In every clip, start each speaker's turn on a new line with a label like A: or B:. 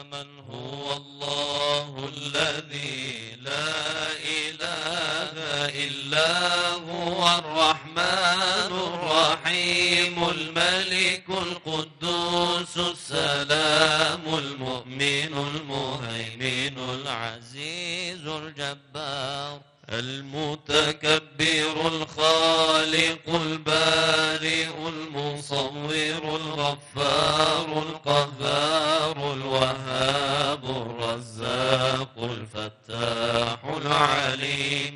A: من هو الله الذي لا إله إلا هو الرحمن الرحيم الملك القدوس السلام المؤمن المهيمن العزيز الجبار المتكبر الخالق البارئ المصور الغفار القهار الوهاب الرزاق الفتاح العليم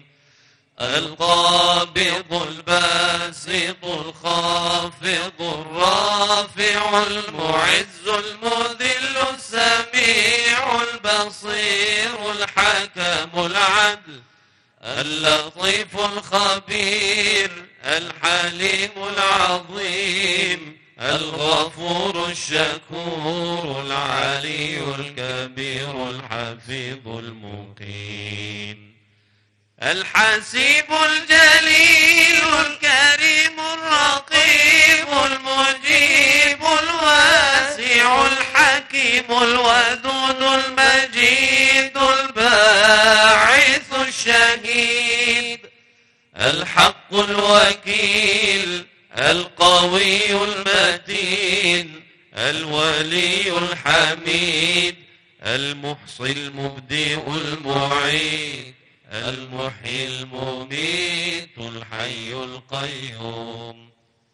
A: القابض الباسط الخافض الرافع المعز المذل السميع البصير الحكم العدل اللطيف الخبير الحليم العظيم الغفور الشكور العلي الكبير الحفيظ المقيم الحسيب الجليل الكريم الرقيب المجيب الواسع الحكيم الودود المجيد الباعث الشهيد الحق الوكيل القوي المتين الولي الحميد المحصي المبدئ المعيد المحيي المميت الحي القيوم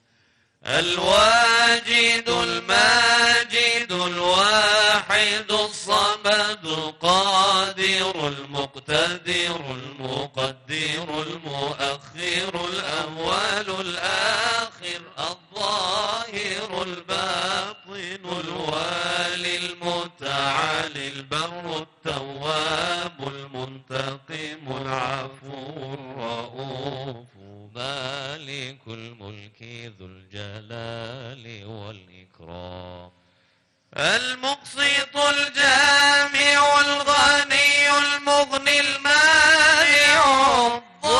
A: الواجد الماجد الواحد الصمد القادر المقتدر المقدر المؤخر الأول الآخر الظاهر الباطن الوالي المتعالي البر التواب المنتقم العفو الرؤوف مالك الملك ذو الجلال والإكرام المقسط الجامع الغني المغني المانع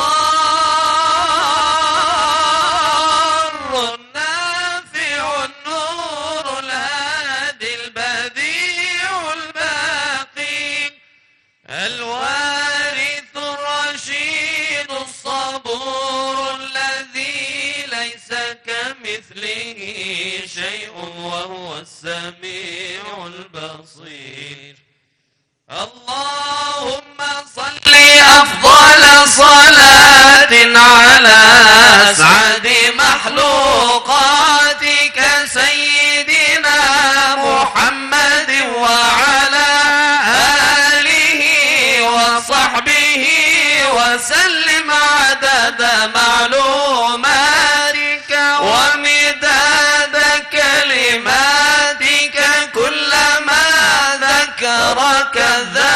A: الضار النافع النور الهادي البديع الباقي الوارث الرشيد الصبور الذي ليس كمثله شيء وهو السميع البصير اللهم صل أفضل صلاة على أسعد مخلوقاتك سيدنا محمد وعلى آله وصحبه وسلم عدد معلوماتك ومداد كلماتك كلما ذكرك